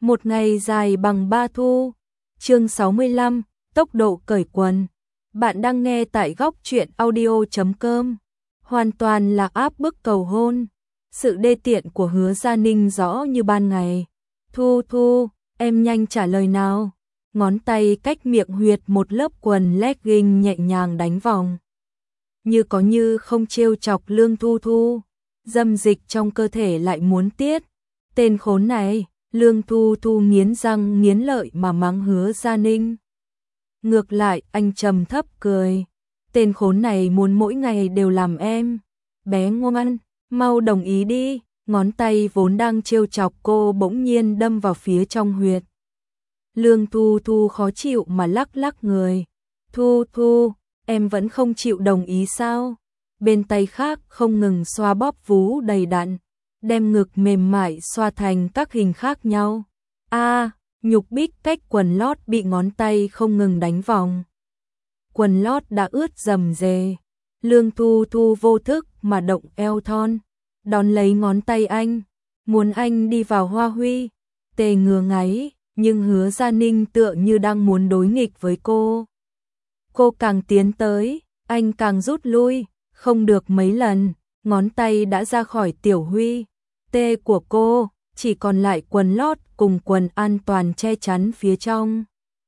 Một ngày dài bằng 3 thu. Chương 65, tốc độ cởi quần. Bạn đang nghe tại góc truyện audio.com. Hoàn toàn là áp bức cầu hôn. Sự đê tiện của Hứa Gia Ninh rõ như ban ngày. Thu, em nhanh trả lời nào. Ngón tay cách miệng huyệt một lớp quần legging nhẹ nhàng đánh vòng. Như có như không trêu chọc Lương Thu. Dâm dịch trong cơ thể lại muốn tiết. Tên khốn này. Lương Thu nghiến răng nghiến lợi mà mắng Hứa Gia Ninh. Ngược lại anh trầm thấp cười. Tên khốn này muốn mỗi ngày đều làm em. Bé ngoan, mau đồng ý đi. Ngón tay vốn đang trêu chọc cô bỗng nhiên đâm vào phía trong huyệt. Lương Thu khó chịu mà lắc người. Thu, em vẫn không chịu đồng ý sao? Bên tay khác không ngừng xoa bóp vú đầy đặn. Đem ngực mềm mại xoa thành các hình khác nhau. Nhục bích cách quần lót bị ngón tay không ngừng đánh vòng. Quần lót đã ướt rầm rề. Lương Thu vô thức mà động eo thon. Đón lấy ngón tay anh. Muốn anh đi vào hoa huy. Tề ngừa ngáy, nhưng Hứa Gia Ninh tựa như đang muốn đối nghịch với cô. Cô càng tiến tới, anh càng rút lui. Không được mấy lần, ngón tay đã ra khỏi tiểu huy. Tê của cô, chỉ còn lại quần lót cùng quần an toàn che chắn phía trong.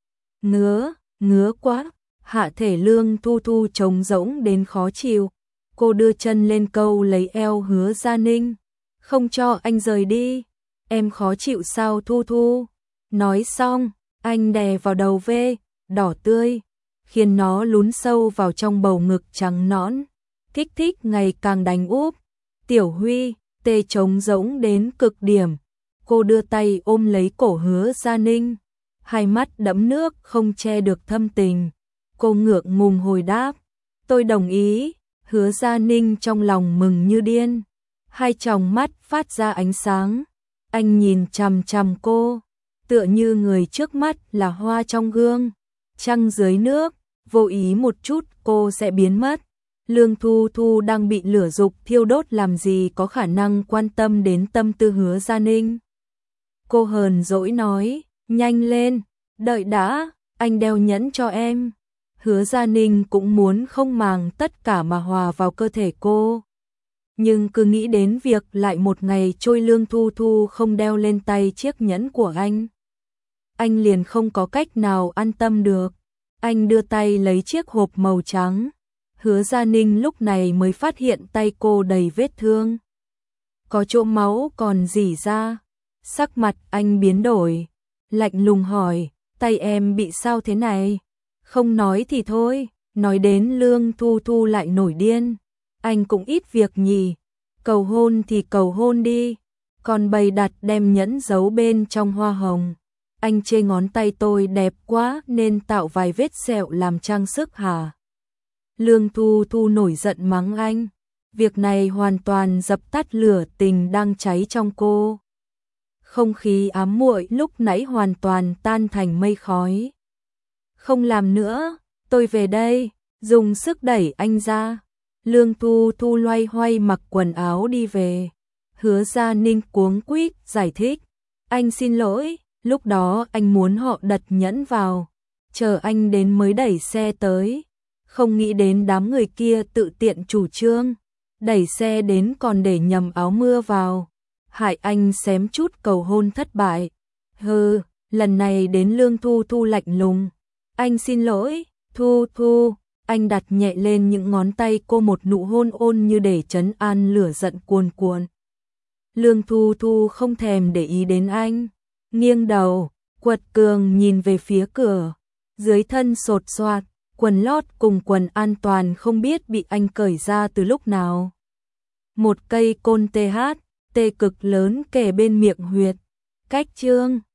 Ngứa quá, hạ thể Lương Thu trống rỗng đến khó chịu. Cô đưa chân lên câu lấy eo Hứa Gia Ninh. Không cho anh rời đi, em khó chịu sao Thu. Nói xong, anh đè vào đầu vê, đỏ tươi, khiến nó lún sâu vào trong bầu ngực trắng nõn. Kích thích ngày càng đánh úp. Tiểu Huy, tê trống rỗng đến cực điểm. Cô đưa tay ôm lấy cổ Hứa Gia Ninh. Hai mắt đẫm nước không che được thâm tình. Cô ngượng ngùng hồi đáp. Tôi đồng ý. Hứa Gia Ninh trong lòng mừng như điên. Hai tròng mắt phát ra ánh sáng. Anh nhìn chằm chằm cô. Tựa như người trước mắt là hoa trong gương. Trăng dưới nước. Vô ý một chút cô sẽ biến mất. Lương Thu đang bị lửa dục thiêu đốt làm gì có khả năng quan tâm đến tâm tư Hứa Gia Ninh. Cô hờn dỗi nói, nhanh lên, đợi đã, anh đeo nhẫn cho em. Hứa Gia Ninh cũng muốn không màng tất cả mà hòa vào cơ thể cô. Nhưng cứ nghĩ đến việc lại một ngày trôi Lương Thu không đeo lên tay chiếc nhẫn của anh liền không có cách nào an tâm được. Anh đưa tay lấy chiếc hộp màu trắng. Hứa Gia Ninh lúc này mới phát hiện tay cô đầy vết thương. Có chỗ máu còn rỉ ra. Sắc mặt anh biến đổi. Lạnh lùng hỏi, tay em bị sao thế này? Không nói thì thôi, nói đến Lương Thu lại nổi điên. Anh cũng ít việc nhỉ, cầu hôn thì cầu hôn đi. Còn bày đặt đem nhẫn giấu bên trong hoa hồng. Anh chê ngón tay tôi đẹp quá nên tạo vài vết sẹo làm trang sức hả? Lương Thu nổi giận mắng anh. Việc này hoàn toàn dập tắt lửa tình đang cháy trong cô. Không khí ám muội lúc nãy hoàn toàn tan thành mây khói. Không làm nữa, tôi về đây, dùng sức đẩy anh ra. Lương Thu loay hoay mặc quần áo đi về. Hứa Gia Ninh cuống quýt giải thích. Anh xin lỗi, lúc đó anh muốn họ đặt nhẫn vào. Chờ anh đến mới đẩy xe tới. Không nghĩ đến đám người kia tự tiện chủ trương. Đẩy xe đến còn để nhầm áo mưa vào. Hại anh xém chút cầu hôn thất bại. Lần này đến Lương Thu lạnh lùng. Anh xin lỗi, Thu. Anh đặt nhẹ lên những ngón tay cô một nụ hôn ôn như để trấn an lửa giận cuồn. Lương Thu không thèm để ý đến anh. Nghiêng đầu, quật cường nhìn về phía cửa. Dưới thân sột soạt, quần lót cùng quần an toàn không biết bị anh cởi ra từ lúc nào. Một cây côn THT cực lớn kề bên miệng huyệt. Cách chương